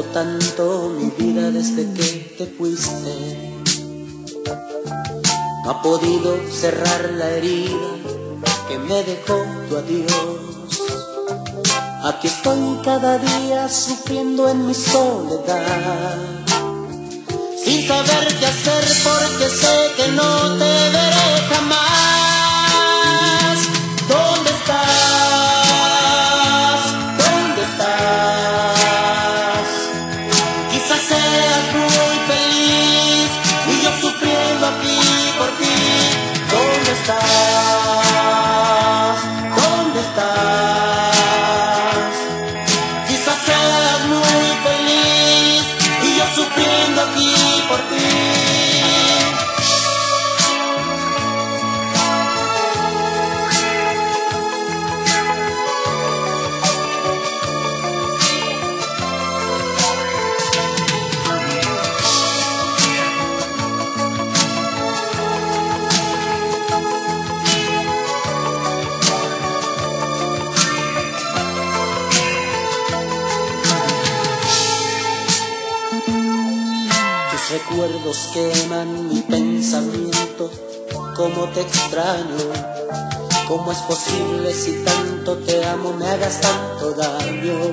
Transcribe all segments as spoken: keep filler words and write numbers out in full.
tanto mi vida desde que te fuiste. No ha podido cerrar la herida que me dejó tu adiós. Aquí estoy cada día sufriendo en mi soledad, sin saber qué hacer porque sé que no te veré jamás. ¿Dónde estás? ¿Dónde estás? Quizás seas muy feliz y yo sufriendo aquí por ti. ¿Dónde estás? ¿Dónde estás? Quizás seas muy feliz y yo sufriendo aquí por ti. Recuerdos queman mi pensamiento, cómo te extraño, cómo es posible si tanto te amo me hagas tanto daño.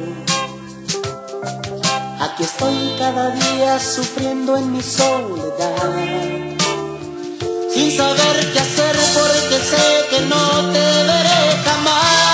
Aquí estoy cada día sufriendo en mi soledad, sin saber qué hacer porque sé que no te veré jamás.